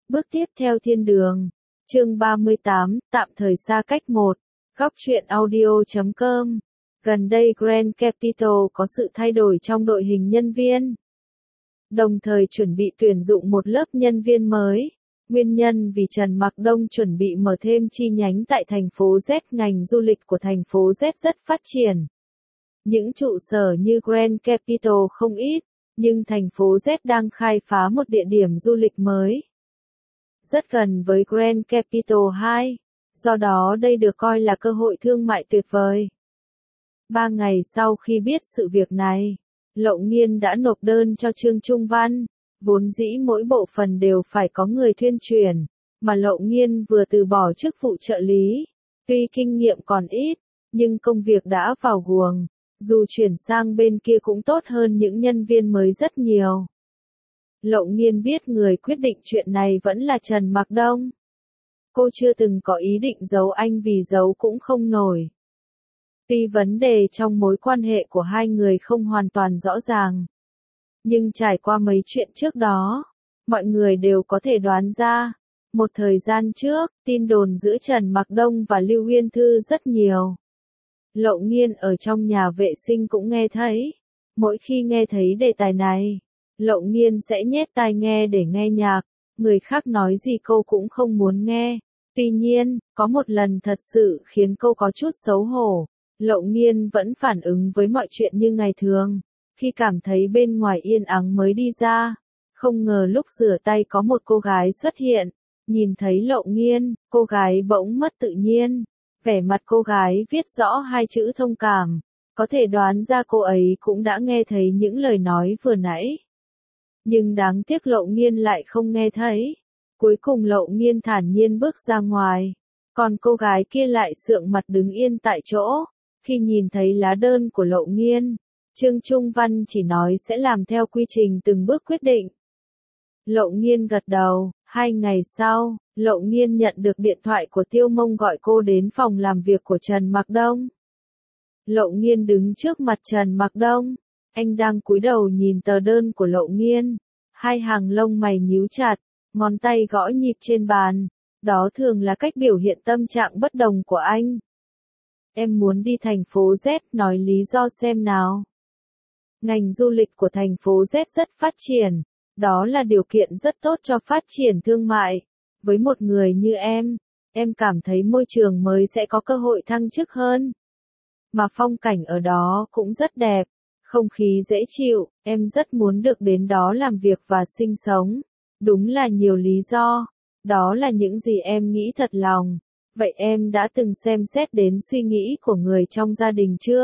Bước tiếp theo thiên đường. Chương 38, tạm thời xa cách 1. Góc truyện audio.com. Gần đây Grand Capital có sự thay đổi trong đội hình nhân viên, đồng thời chuẩn bị tuyển dụng một lớp nhân viên mới. Nguyên nhân vì Trần Mạc Đông chuẩn bị mở thêm chi nhánh tại thành phố Z. Ngành du lịch của thành phố Z rất phát triển. Những trụ sở như Grand Capital không ít, nhưng thành phố Z đang khai phá một địa điểm du lịch mới rất gần với Grand Capital 2, do đó đây được coi là cơ hội thương mại tuyệt vời. 3 ngày sau khi biết sự việc này, Lậu Nghiên đã nộp đơn cho Trương Trung Văn. Vốn dĩ mỗi bộ phận đều phải có người tuyên truyền, mà Lậu Nghiên vừa từ bỏ chức vụ trợ lý. Tuy kinh nghiệm còn ít, nhưng công việc đã vào guồng, dù chuyển sang bên kia cũng tốt hơn những nhân viên mới rất nhiều. Lậu Nghiên biết người quyết định chuyện này vẫn là Trần Mạc Đông. Cô chưa từng có ý định giấu anh vì giấu cũng không nổi. Tuy vấn đề trong mối quan hệ của hai người không hoàn toàn rõ ràng, nhưng trải qua mấy chuyện trước đó, mọi người đều có thể đoán ra. Một thời gian trước, tin đồn giữa Trần Mạc Đông và Lưu Uyên Thư rất nhiều. Lậu Nghiên ở trong nhà vệ sinh cũng nghe thấy. Mỗi khi nghe thấy đề tài này, Lậu Nghiên sẽ nhét tai nghe để nghe nhạc, người khác nói gì cô cũng không muốn nghe. Tuy nhiên, có một lần thật sự khiến cô có chút xấu hổ. Lậu Nghiên vẫn phản ứng với mọi chuyện như ngày thường. Khi cảm thấy bên ngoài yên ắng mới đi ra, không ngờ lúc rửa tay có một cô gái xuất hiện. Nhìn thấy Lậu Nghiên, cô gái bỗng mất tự nhiên. Vẻ mặt cô gái viết rõ hai chữ thông cảm. Có thể đoán ra cô ấy cũng đã nghe thấy những lời nói vừa nãy. Nhưng đáng tiếc Lậu Nghiên lại không nghe thấy. Cuối cùng Lậu Nghiên thản nhiên bước ra ngoài. Còn cô gái kia lại sượng mặt đứng yên tại chỗ. Khi nhìn thấy lá đơn của Lậu Nghiên, Trương Trung Văn chỉ nói sẽ làm theo quy trình từng bước quyết định. Lậu Nghiên gật đầu. 2 ngày sau, Lậu Nghiên nhận được điện thoại của Tiêu Mông gọi cô đến phòng làm việc của Trần Mạc Đông. Lậu Nghiên đứng trước mặt Trần Mạc Đông. Anh đang cúi đầu nhìn tờ đơn của Lậu Nghiên. Hai hàng lông mày nhíu chặt, ngón tay gõ nhịp trên bàn. Đó thường là cách biểu hiện tâm trạng bất đồng của anh. Em muốn đi thành phố Z, nói lý do xem nào. Ngành du lịch của thành phố Z rất phát triển. Đó là điều kiện rất tốt cho phát triển thương mại. Với một người như em cảm thấy môi trường mới sẽ có cơ hội thăng chức hơn. Mà phong cảnh ở đó cũng rất đẹp, không khí dễ chịu, em rất muốn được đến đó làm việc và sinh sống. Đúng là nhiều lý do. Đó là những gì em nghĩ thật lòng. Vậy em đã từng xem xét đến suy nghĩ của người trong gia đình chưa?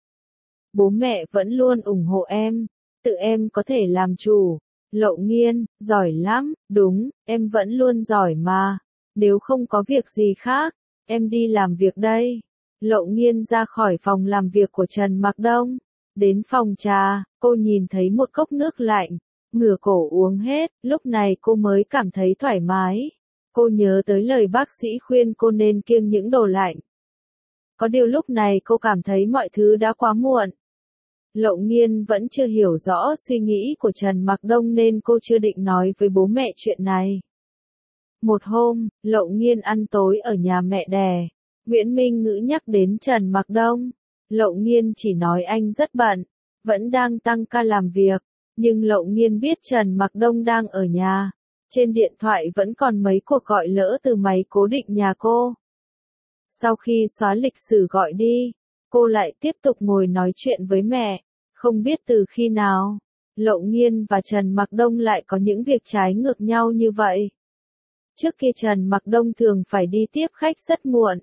Bố mẹ vẫn luôn ủng hộ em. Tự em có thể làm chủ. Lậu Nghiên, giỏi lắm, đúng, em vẫn luôn giỏi mà. Nếu không có việc gì khác, em đi làm việc đây. Lậu Nghiên ra khỏi phòng làm việc của Trần Mạc Đông. Đến phòng trà, cô nhìn thấy một cốc nước lạnh. Ngửa cổ uống hết, lúc này cô mới cảm thấy thoải mái. Cô nhớ tới lời bác sĩ khuyên cô nên kiêng những đồ lạnh. Có điều lúc này cô cảm thấy mọi thứ đã quá muộn. Lậu Nghiên vẫn chưa hiểu rõ suy nghĩ của Trần Mạc Đông nên cô chưa định nói với bố mẹ chuyện này. Một hôm, Lậu Nghiên ăn tối ở nhà mẹ đẻ. Nguyễn Minh Ngữ nhắc đến Trần Mạc Đông. Lậu Nghiên chỉ nói anh rất bận, vẫn đang tăng ca làm việc. Nhưng Lậu Nghiên biết Trần Mạc Đông đang ở nhà. Trên điện thoại vẫn còn mấy cuộc gọi lỡ từ máy cố định nhà cô. Sau khi xóa lịch sử gọi đi, cô lại tiếp tục ngồi nói chuyện với mẹ. Không biết từ khi nào, Lậu Nghiên và Trần Mạc Đông lại có những việc trái ngược nhau như vậy. Trước kia Trần Mạc Đông thường phải đi tiếp khách rất muộn.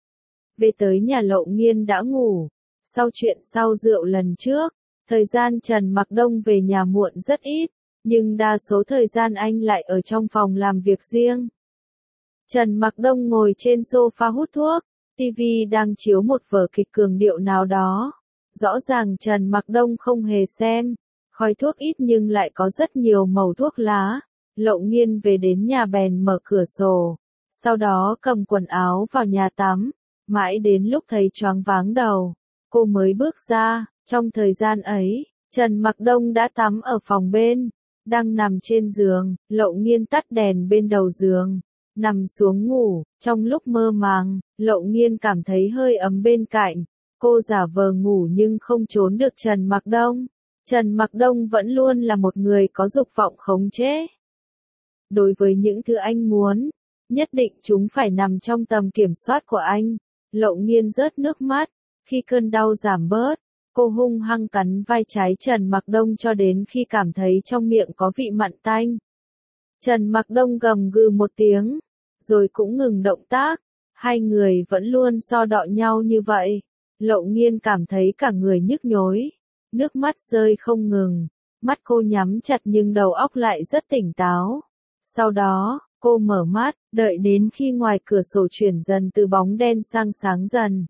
Về tới nhà Lậu Nghiên đã ngủ. Sau chuyện sau rượu lần trước, thời gian Trần Mạc Đông về nhà muộn rất ít, nhưng đa số thời gian anh lại ở trong phòng làm việc riêng. Trần Mạc Đông ngồi trên sofa hút thuốc, TV đang chiếu một vở kịch cường điệu nào đó. Rõ ràng Trần Mạc Đông không hề xem, khói thuốc ít nhưng lại có rất nhiều màu thuốc lá. Lậu Nghiên về đến nhà bèn mở cửa sổ, sau đó cầm quần áo vào nhà tắm, mãi đến lúc thấy choáng váng đầu, cô mới bước ra. Trong thời gian ấy, Trần Mạc Đông đã tắm ở phòng bên. Đang nằm trên giường, Lậu Nghiên tắt đèn bên đầu giường, nằm xuống ngủ. Trong lúc mơ màng, Lậu Nghiên cảm thấy hơi ấm bên cạnh. Cô giả vờ ngủ nhưng không trốn được Trần Mặc Đông. Trần Mặc Đông vẫn luôn là một người có dục vọng khống chế. Đối với những thứ anh muốn, nhất định chúng phải nằm trong tầm kiểm soát của anh. Lậu Nghiên rớt nước mắt. Khi cơn đau giảm bớt, cô hung hăng cắn vai trái Trần Mặc Đông cho đến khi cảm thấy trong miệng có vị mặn tanh. Trần Mặc Đông gầm gừ một tiếng, rồi cũng ngừng động tác. Hai người vẫn luôn so đọ nhau như vậy. Lậu Nghiên cảm thấy cả người nhức nhối, nước mắt rơi không ngừng. Mắt cô nhắm chặt nhưng đầu óc lại rất tỉnh táo. Sau đó, cô mở mắt, đợi đến khi ngoài cửa sổ chuyển dần từ bóng đen sang sáng dần.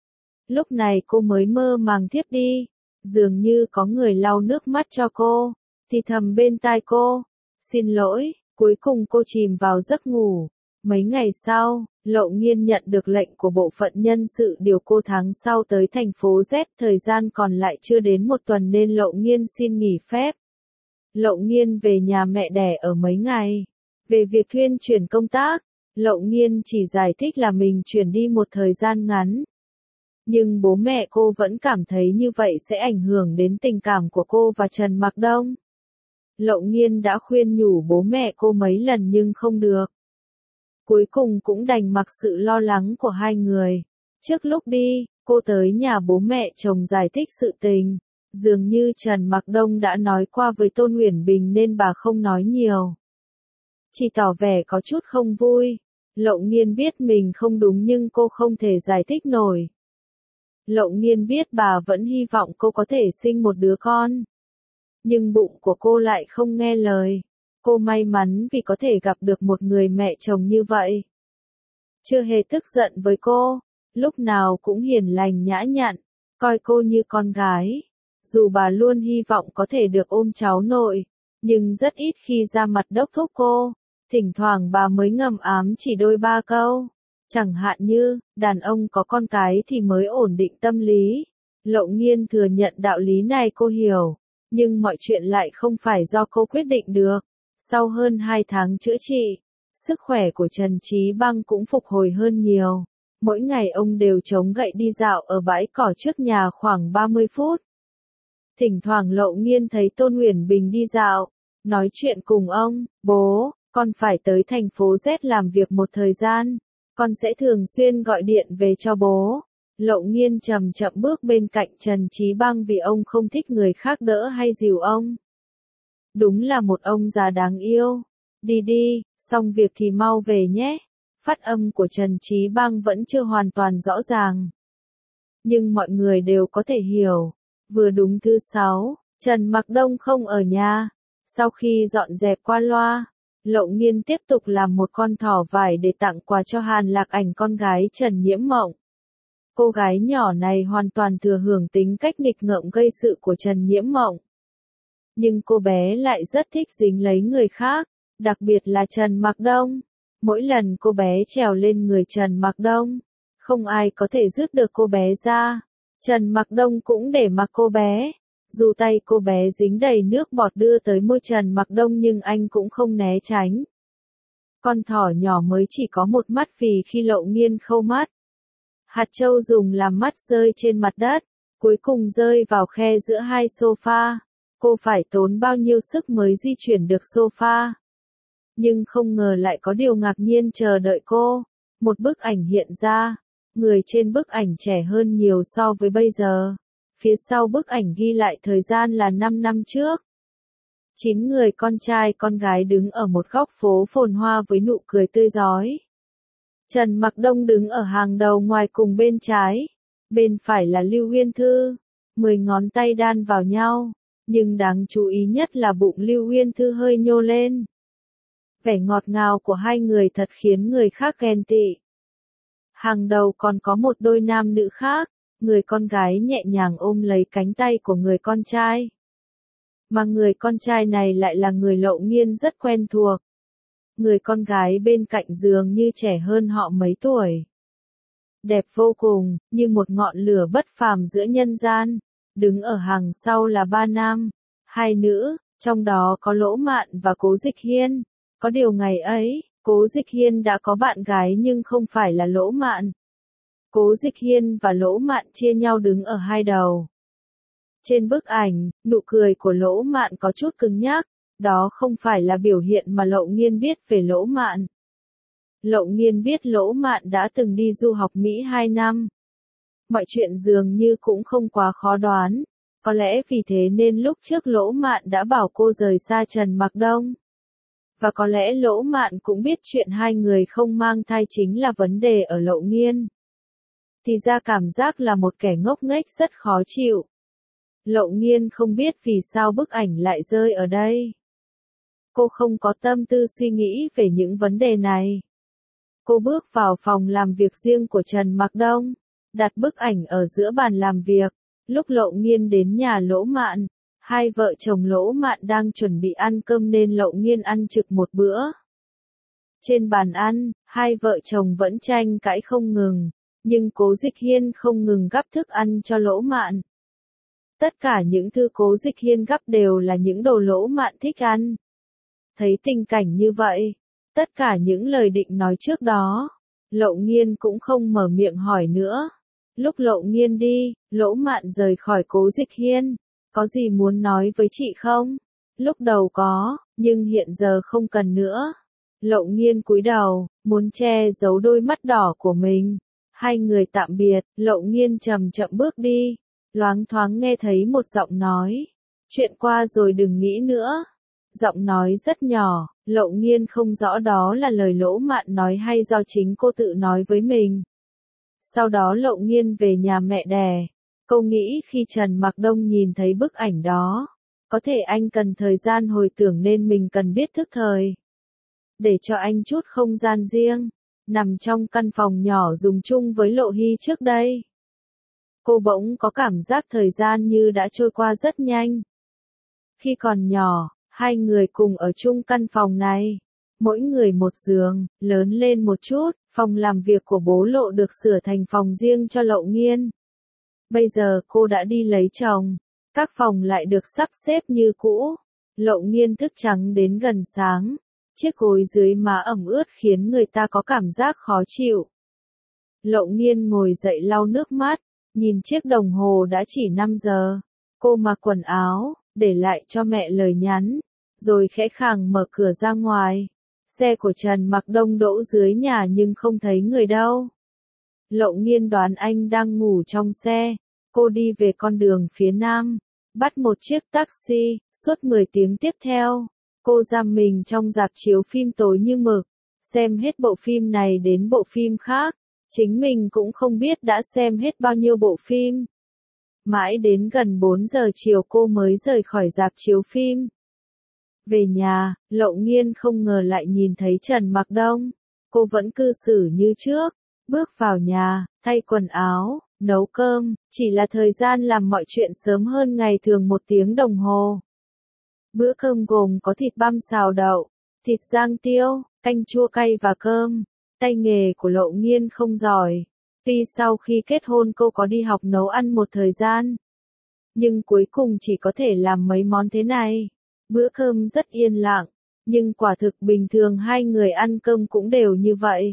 Lúc này cô mới mơ màng thiếp đi, dường như có người lau nước mắt cho cô, thì thầm bên tai cô, xin lỗi. Cuối cùng cô chìm vào giấc ngủ. Mấy ngày sau, Lậu Nghiên nhận được lệnh của bộ phận nhân sự điều cô tháng sau tới thành phố Z. Thời gian còn lại chưa đến một tuần nên Lậu Nghiên xin nghỉ phép. Lậu Nghiên về nhà mẹ đẻ ở mấy ngày. Về việc thuyên chuyển công tác, Lậu Nghiên chỉ giải thích là mình chuyển đi một thời gian ngắn. Nhưng bố mẹ cô vẫn cảm thấy như vậy sẽ ảnh hưởng đến tình cảm của cô và Trần Mặc Đông. Lậu Nghiên đã khuyên nhủ bố mẹ cô mấy lần nhưng không được. Cuối cùng cũng đành mặc sự lo lắng của hai người. Trước lúc đi, cô tới nhà bố mẹ chồng giải thích sự tình. Dường như Trần Mặc Đông đã nói qua với Tôn Uyển Bình nên bà không nói nhiều. Chỉ tỏ vẻ có chút không vui. Lậu Nghiên biết mình không đúng nhưng cô không thể giải thích nổi. Lậu Nghiên biết bà vẫn hy vọng cô có thể sinh một đứa con. Nhưng bụng của cô lại không nghe lời. Cô may mắn vì có thể gặp được một người mẹ chồng như vậy. Chưa hề tức giận với cô, lúc nào cũng hiền lành nhã nhặn, coi cô như con gái. Dù bà luôn hy vọng có thể được ôm cháu nội, nhưng rất ít khi ra mặt đốc thúc cô. Thỉnh thoảng bà mới ngầm ám chỉ đôi ba câu. Chẳng hạn như, đàn ông có con cái thì mới ổn định tâm lý. Lậu Nghiên thừa nhận đạo lý này cô hiểu, nhưng mọi chuyện lại không phải do cô quyết định được. Sau hơn 2 tháng chữa trị, sức khỏe của Trần Chí Băng cũng phục hồi hơn nhiều. Mỗi ngày ông đều chống gậy đi dạo ở bãi cỏ trước nhà khoảng 30 phút. Thỉnh thoảng Lậu Nghiên thấy Tôn Uyển Bình đi dạo, nói chuyện cùng ông, bố, con phải tới thành phố Z làm việc một thời gian, con sẽ thường xuyên gọi điện về cho bố. Lậu Nghiên chậm chậm bước bên cạnh Trần Chí Băng vì ông không thích người khác đỡ hay dìu ông. Đúng là một ông già đáng yêu. Đi đi, xong việc thì mau về nhé. Phát âm của Trần Chí Băng vẫn chưa hoàn toàn rõ ràng. Nhưng mọi người đều có thể hiểu. Vừa đúng thứ 6, Trần Mặc Đông không ở nhà. Sau khi dọn dẹp qua loa, Lậu Nghiên tiếp tục làm một con thỏ vải để tặng quà cho Hàn Lạc Ảnh con gái Trần Nhiễm Mộng. Cô gái nhỏ này hoàn toàn thừa hưởng tính cách nghịch ngợm gây sự của Trần Nhiễm Mộng. Nhưng cô bé lại rất thích dính lấy người khác, đặc biệt là Trần Mặc Đông. Mỗi lần cô bé trèo lên người Trần Mặc Đông, không ai có thể dứt được cô bé ra. Trần Mặc Đông cũng để mặc cô bé. Dù tay cô bé dính đầy nước bọt đưa tới môi Trần Mặc Đông nhưng anh cũng không né tránh. Con thỏ nhỏ mới chỉ có một mắt vì khi Lậu Nghiên khâu mắt. Hạt châu dùng làm mắt rơi trên mặt đất, cuối cùng rơi vào khe giữa hai sofa. Cô phải tốn bao nhiêu sức mới di chuyển được sofa. Nhưng không ngờ lại có điều ngạc nhiên chờ đợi cô. Một bức ảnh hiện ra. Người trên bức ảnh trẻ hơn nhiều so với bây giờ. Phía sau bức ảnh ghi lại thời gian là 5 năm trước. 9 người con trai con gái đứng ở một góc phố phồn hoa với nụ cười tươi rói. Trần Mặc Đông đứng ở hàng đầu ngoài cùng bên trái. Bên phải là Lưu Uyên Thư. 10 ngón tay đan vào nhau. Nhưng đáng chú ý nhất là bụng Lưu Uyên Thư hơi nhô lên. Vẻ ngọt ngào của hai người thật khiến người khác ghen tị. Hàng đầu còn có một đôi nam nữ khác. Người con gái nhẹ nhàng ôm lấy cánh tay của người con trai. Mà người con trai này lại là người Lậu Nghiên rất quen thuộc. Người con gái bên cạnh giường như trẻ hơn họ mấy tuổi. Đẹp vô cùng, như một ngọn lửa bất phàm giữa nhân gian. Đứng ở hàng sau là 3 nam, 2 nữ, Trong đó có Lỗ Mạn và Cố Dịch Hiên. Có điều ngày ấy, Cố Dịch Hiên đã có bạn gái nhưng không phải là Lỗ Mạn. Cố Dịch Hiên và Lỗ Mạn chia nhau đứng ở hai đầu. Trên bức ảnh, nụ cười của Lỗ Mạn có chút cứng nhắc, đó không phải là biểu hiện mà Lậu Nghiên biết về Lỗ Mạn. Lậu Nghiên biết Lỗ Mạn đã từng đi du học Mỹ 2 năm. Mọi chuyện dường như cũng không quá khó đoán, có lẽ vì thế nên lúc trước Lỗ Mạn đã bảo cô rời xa Trần Mặc Đông. Và có lẽ Lỗ Mạn cũng biết chuyện hai người không mang thai chính là vấn đề ở Lậu Nghiên. Thì ra cảm giác là một kẻ ngốc nghếch rất khó chịu. Lậu Nghiên không biết vì sao bức ảnh lại rơi ở đây. Cô không có tâm tư suy nghĩ về những vấn đề này. Cô bước vào phòng làm việc riêng của Trần Mặc Đông, đặt bức ảnh ở giữa bàn làm việc. Lúc Lậu Nghiên đến nhà Lỗ Mạn, hai vợ chồng Lỗ Mạn đang chuẩn bị ăn cơm nên Lậu Nghiên ăn trực một bữa. Trên bàn ăn, hai vợ chồng vẫn tranh cãi không ngừng, nhưng Cố Dịch Hiên không ngừng gắp thức ăn cho Lỗ Mạn. Tất cả những thứ Cố Dịch Hiên gắp đều là những đồ Lỗ Mạn thích ăn. Thấy tình cảnh như vậy, tất cả những lời định nói trước đó, Lậu Nghiên cũng không mở miệng hỏi nữa. Lúc Lậu Nghiên đi, Lỗ Mạn rời khỏi Cố Dịch Hiên. Có gì muốn nói với chị không? Lúc đầu có, nhưng hiện giờ không cần nữa. Lậu Nghiên cúi đầu, muốn che giấu đôi mắt đỏ của mình. Hai người tạm biệt, Lậu Nghiên chậm chậm bước đi. Loáng thoáng nghe thấy một giọng nói. Chuyện qua rồi đừng nghĩ nữa. Giọng nói rất nhỏ, Lậu Nghiên không rõ đó là lời Lỗ Mạn nói hay do chính cô tự nói với mình. Sau đó Lậu Nghiên về nhà mẹ đẻ. Cô nghĩ khi Trần Mặc Đông nhìn thấy bức ảnh đó, có thể anh cần thời gian hồi tưởng nên mình cần biết thức thời. Để cho anh chút không gian riêng, nằm trong căn phòng nhỏ dùng chung với Lộ Hy trước đây. Cô bỗng có cảm giác thời gian như đã trôi qua rất nhanh. Khi còn nhỏ, hai người cùng ở chung căn phòng này. Mỗi người một giường, lớn lên một chút, phòng làm việc của bố Lộ được sửa thành phòng riêng cho Lậu Nghiên. Bây giờ cô đã đi lấy chồng, các phòng lại được sắp xếp như cũ. Lậu Nghiên thức trắng đến gần sáng, chiếc gối dưới má ẩm ướt khiến người ta có cảm giác khó chịu. Lậu Nghiên ngồi dậy lau nước mắt, nhìn chiếc đồng hồ đã chỉ 5 giờ. Cô mặc quần áo, để lại cho mẹ lời nhắn, rồi khẽ khàng mở cửa ra ngoài. Xe của Trần Mặc Đông đỗ dưới nhà nhưng không thấy người đâu. Lậu Nghiên đoán anh đang ngủ trong xe. Cô đi về con đường phía nam, bắt một chiếc taxi. Suốt 10 tiếng tiếp theo, cô giam mình trong rạp chiếu phim tối như mực, xem hết bộ phim này đến bộ phim khác. Chính mình cũng không biết đã xem hết bao nhiêu bộ phim. Mãi đến gần 4 giờ chiều cô mới rời khỏi rạp chiếu phim. Về nhà, Lậu Nghiên không ngờ lại nhìn thấy Trần Mặc Đông. Cô vẫn cư xử như trước, bước vào nhà, thay quần áo, nấu cơm, chỉ là thời gian làm mọi chuyện sớm hơn ngày thường 1 tiếng đồng hồ. Bữa cơm gồm có thịt băm xào đậu, thịt rang tiêu, canh chua cay và cơm. Tay nghề của Lậu Nghiên không giỏi. Tuy sau khi kết hôn cô có đi học nấu ăn một thời gian, nhưng cuối cùng chỉ có thể làm mấy món thế này. Bữa cơm rất yên lặng, nhưng quả thực bình thường hai người ăn cơm cũng đều như vậy.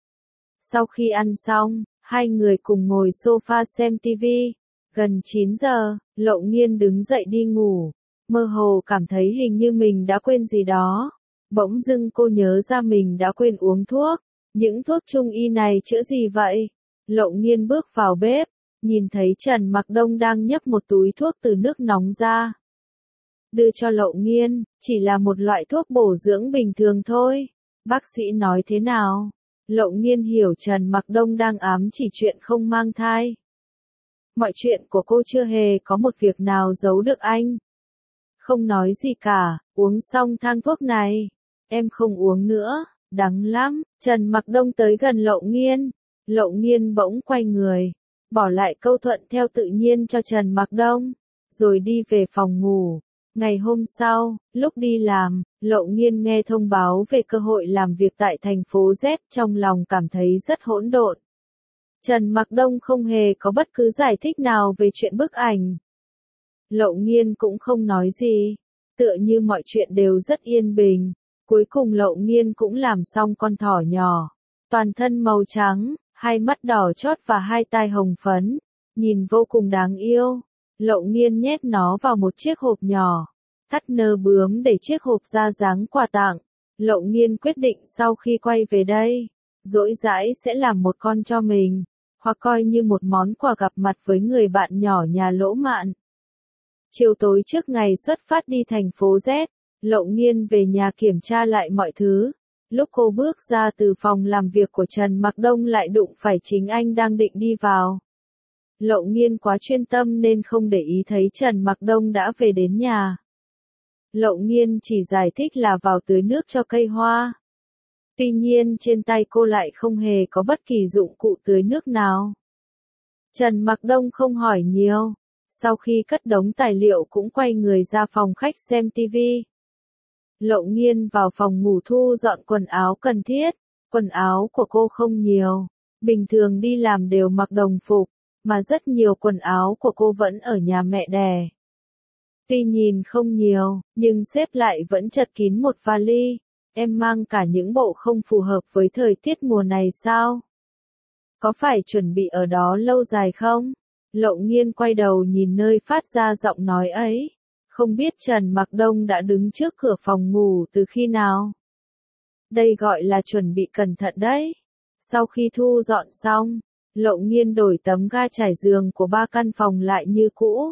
Sau khi ăn xong, hai người cùng ngồi sofa xem TV. Gần 9 giờ, Lậu Nghiên đứng dậy đi ngủ, mơ hồ cảm thấy hình như mình đã quên gì đó. Bỗng dưng cô nhớ ra mình đã quên uống thuốc. Những thuốc trung y này chữa gì vậy? Lậu Nghiên bước vào bếp, nhìn thấy Trần Mặc Đông đang nhấc một túi thuốc từ nước nóng ra. Đưa cho Lậu Nghiên, chỉ là một loại thuốc bổ dưỡng bình thường thôi. Bác sĩ nói thế nào? Lậu Nghiên hiểu Trần Mặc Đông đang ám chỉ chuyện không mang thai. Mọi chuyện của cô chưa hề có một việc nào giấu được anh. Không nói gì cả, uống xong thang thuốc này. Em không uống nữa, đắng lắm. Trần Mặc Đông tới gần Lậu Nghiên. Lậu Nghiên bỗng quay người, bỏ lại câu thuận theo tự nhiên cho Trần Mặc Đông, rồi đi về phòng ngủ. Ngày hôm sau, lúc đi làm, Lậu Nghiên nghe thông báo về cơ hội làm việc tại thành phố Z, trong lòng cảm thấy rất hỗn độn. Trần Mặc Đông không hề có bất cứ giải thích nào về chuyện bức ảnh. Lậu Nghiên cũng không nói gì. Tựa như mọi chuyện đều rất yên bình, cuối cùng Lậu Nghiên cũng làm xong con thỏ nhỏ. Toàn thân màu trắng, hai mắt đỏ chót và hai tai hồng phấn, nhìn vô cùng đáng yêu. Lậu Nghiên nhét nó vào một chiếc hộp nhỏ, thắt nơ bướm để chiếc hộp ra dáng quà tặng. Lậu Nghiên quyết định sau khi quay về đây, rỗi rãi sẽ làm một con cho mình, hoặc coi như một món quà gặp mặt với người bạn nhỏ nhà Lỗ Mạn. Chiều tối trước ngày xuất phát đi thành phố Z, Lậu Nghiên về nhà kiểm tra lại mọi thứ. Lúc cô bước ra từ phòng làm việc của Trần Mặc Đông lại đụng phải chính anh đang định đi vào. Lậu Nghiên quá chuyên tâm nên không để ý thấy Trần Mặc Đông đã về đến nhà. Lậu Nghiên chỉ giải thích là vào tưới nước cho cây hoa. Tuy nhiên trên tay cô lại không hề có bất kỳ dụng cụ tưới nước nào. Trần Mặc Đông không hỏi nhiều. Sau khi cất đống tài liệu cũng quay người ra phòng khách xem tivi. Lậu Nghiên vào phòng ngủ thu dọn quần áo cần thiết. Quần áo của cô không nhiều. Bình thường đi làm đều mặc đồng phục, mà rất nhiều quần áo của cô vẫn ở nhà mẹ đẻ. Tuy nhìn không nhiều, nhưng xếp lại vẫn chật kín một vali. Em mang cả những bộ không phù hợp với thời tiết mùa này sao? Có phải chuẩn bị ở đó lâu dài không? Lậu Nghiên quay đầu nhìn nơi phát ra giọng nói ấy. Không biết Trần Mặc Đông đã đứng trước cửa phòng ngủ từ khi nào? Đây gọi là chuẩn bị cẩn thận đấy. Sau khi thu dọn xong, Lậu Nghiên đổi tấm ga trải giường của 3 căn phòng lại như cũ.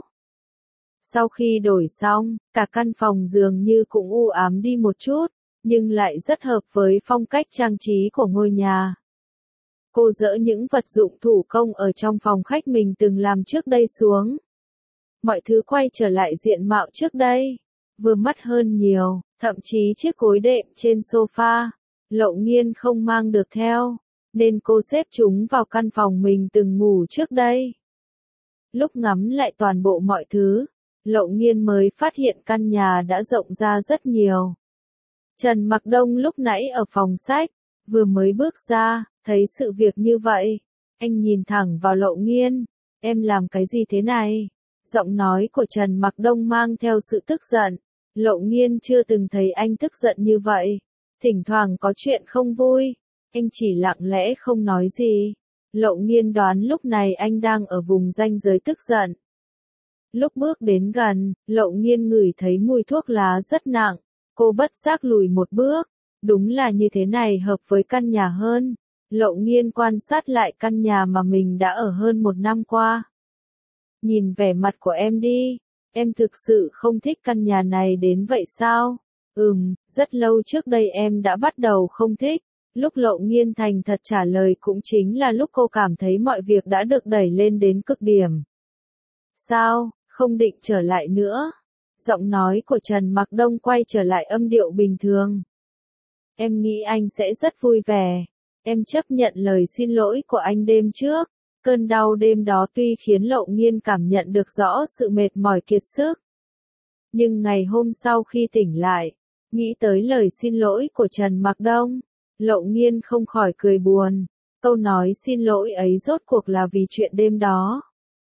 Sau khi đổi xong, cả căn phòng dường như cũng u ám đi một chút, nhưng lại rất hợp với phong cách trang trí của ngôi nhà. Cô dỡ những vật dụng thủ công ở trong phòng khách mình từng làm trước đây xuống. Mọi thứ quay trở lại diện mạo trước đây, vừa mắt hơn nhiều, thậm chí chiếc gối đệm trên sofa, Lậu Nghiên không mang được theo, nên cô xếp chúng vào căn phòng mình từng ngủ trước đây. Lúc ngắm lại toàn bộ mọi thứ, Lậu Nghiên mới phát hiện căn nhà đã rộng ra rất nhiều. Trần Mặc Đông lúc nãy ở phòng sách, vừa mới bước ra, thấy sự việc như vậy. Anh nhìn thẳng vào Lậu Nghiên, em làm cái gì thế này? Giọng nói của Trần Mặc Đông mang theo sự tức giận. Lậu Nghiên chưa từng thấy anh tức giận như vậy. Thỉnh thoảng có chuyện không vui, anh chỉ lặng lẽ không nói gì. Lậu Nghiên đoán lúc này anh đang ở vùng ranh giới tức giận. Lúc bước đến gần, Lậu Nghiên ngửi thấy mùi thuốc lá rất nặng. Cô bất giác lùi một bước. Đúng là như thế này hợp với căn nhà hơn. Lậu Nghiên quan sát lại căn nhà mà mình đã ở hơn 1 năm qua. Nhìn vẻ mặt của em đi. Em thực sự không thích căn nhà này đến vậy sao? Rất lâu trước đây em đã bắt đầu không thích. Lúc Lậu Nghiên thành thật trả lời cũng chính là lúc cô cảm thấy mọi việc đã được đẩy lên đến cực điểm. Sao, không định trở lại nữa? Giọng nói của Trần Mặc Đông quay trở lại âm điệu bình thường. Em nghĩ anh sẽ rất vui vẻ. Em chấp nhận lời xin lỗi của anh đêm trước. Cơn đau đêm đó tuy khiến Lậu Nghiên cảm nhận được rõ sự mệt mỏi kiệt sức. Nhưng ngày hôm sau khi tỉnh lại, nghĩ tới lời xin lỗi của Trần Mặc Đông, Lậu Nghiên không khỏi cười buồn. Câu nói xin lỗi ấy rốt cuộc là vì chuyện đêm đó,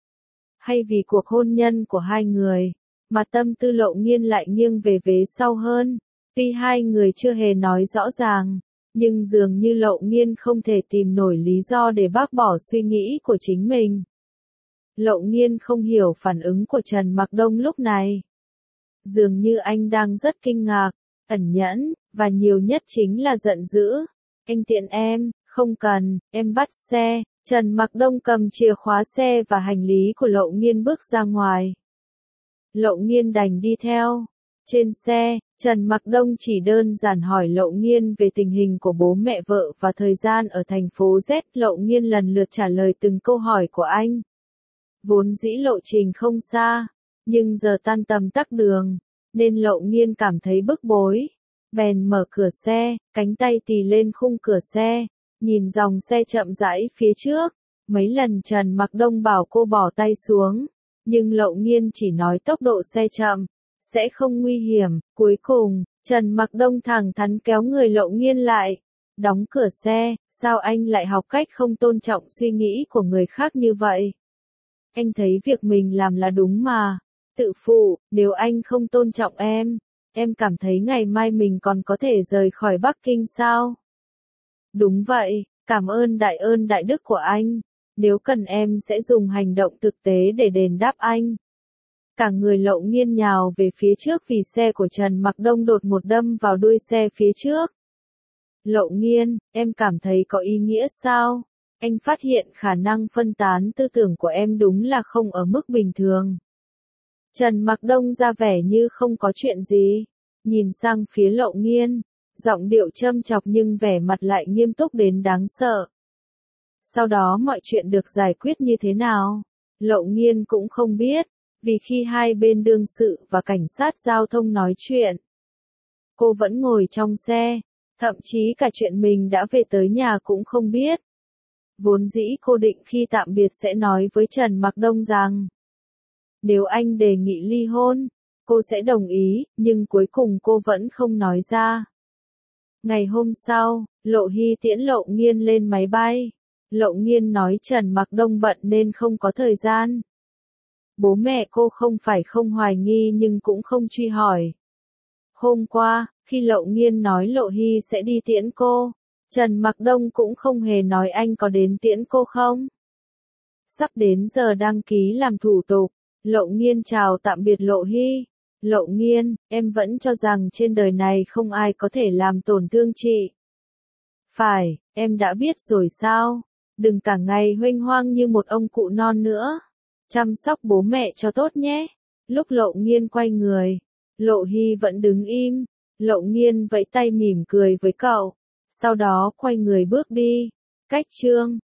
hay vì cuộc hôn nhân của hai người, mà tâm tư Lậu Nghiên lại nghiêng về vế sau hơn. Tuy hai người chưa hề nói rõ ràng, nhưng dường như Lậu Nghiên không thể tìm nổi lý do để bác bỏ suy nghĩ của chính mình. Lậu Nghiên không hiểu phản ứng của Trần Mặc Đông lúc này. Dường như anh đang rất kinh ngạc, ẩn nhẫn, và nhiều nhất chính là giận dữ. Anh tiện em, không cần, em bắt xe. Trần Mặc Đông cầm chìa khóa xe và hành lý của Lậu Nghiên bước ra ngoài. Lậu Nghiên đành đi theo. Trên xe, Trần Mặc Đông chỉ đơn giản hỏi Lậu Nghiên về tình hình của bố mẹ vợ và thời gian ở thành phố Z. Lậu Nghiên lần lượt trả lời từng câu hỏi của anh. Vốn dĩ lộ trình không xa, nhưng giờ tan tầm tắc đường, nên Lậu Nghiên cảm thấy bức bối. Bèn mở cửa xe, cánh tay tì lên khung cửa xe, nhìn dòng xe chậm rãi phía trước. Mấy lần Trần Mặc Đông bảo cô bỏ tay xuống, nhưng Lậu Nghiên chỉ nói tốc độ xe chậm sẽ không nguy hiểm. Cuối cùng, Trần Mặc Đông thẳng thắn kéo người Lậu Nghiên lại, đóng cửa xe. Sao anh lại học cách không tôn trọng suy nghĩ của người khác như vậy? Anh thấy việc mình làm là đúng mà. Tự phụ, nếu anh không tôn trọng em, em cảm thấy ngày mai mình còn có thể rời khỏi Bắc Kinh sao? Đúng vậy, cảm ơn đại đức của anh. Nếu cần em sẽ dùng hành động thực tế để đền đáp anh. Cả người Lậu Nghiên nhào về phía trước vì xe của Trần Mặc Đông đột một đâm vào đuôi xe phía trước. Lậu Nghiên, em cảm thấy có ý nghĩa sao? Anh phát hiện khả năng phân tán tư tưởng của em đúng là không ở mức bình thường. Trần Mặc Đông ra vẻ như không có chuyện gì, nhìn sang phía Lậu Nghiên, giọng điệu châm chọc nhưng vẻ mặt lại nghiêm túc đến đáng sợ. Sau đó mọi chuyện được giải quyết như thế nào? Lậu Nghiên cũng không biết, vì khi hai bên đương sự và cảnh sát giao thông nói chuyện, cô vẫn ngồi trong xe, thậm chí cả chuyện mình đã về tới nhà cũng không biết. Vốn dĩ cô định khi tạm biệt sẽ nói với Trần Mặc Đông rằng, nếu anh đề nghị ly hôn, cô sẽ đồng ý, nhưng cuối cùng cô vẫn không nói ra. Ngày hôm sau, Lộ Hy tiễn Lậu Nghiên lên máy bay. Lậu Nghiên nói Trần Mặc Đông bận nên không có thời gian. Bố mẹ cô không phải không hoài nghi nhưng cũng không truy hỏi. Hôm qua, khi Lậu Nghiên nói Lộ Hy sẽ đi tiễn cô, Trần Mặc Đông cũng không hề nói anh có đến tiễn cô không. Sắp đến giờ đăng ký làm thủ tục, Lậu Nghiên chào tạm biệt Lộ Hy. Lậu Nghiên, em vẫn cho rằng trên đời này không ai có thể làm tổn thương chị. Phải, em đã biết rồi sao? Đừng cả ngày huênh hoang như một ông cụ non nữa. Chăm sóc bố mẹ cho tốt nhé. Lúc Lậu Nghiên quay người, Lộ Hy vẫn đứng im. Lậu Nghiên vẫy tay mỉm cười với cậu, sau đó quay người bước đi. Cách chương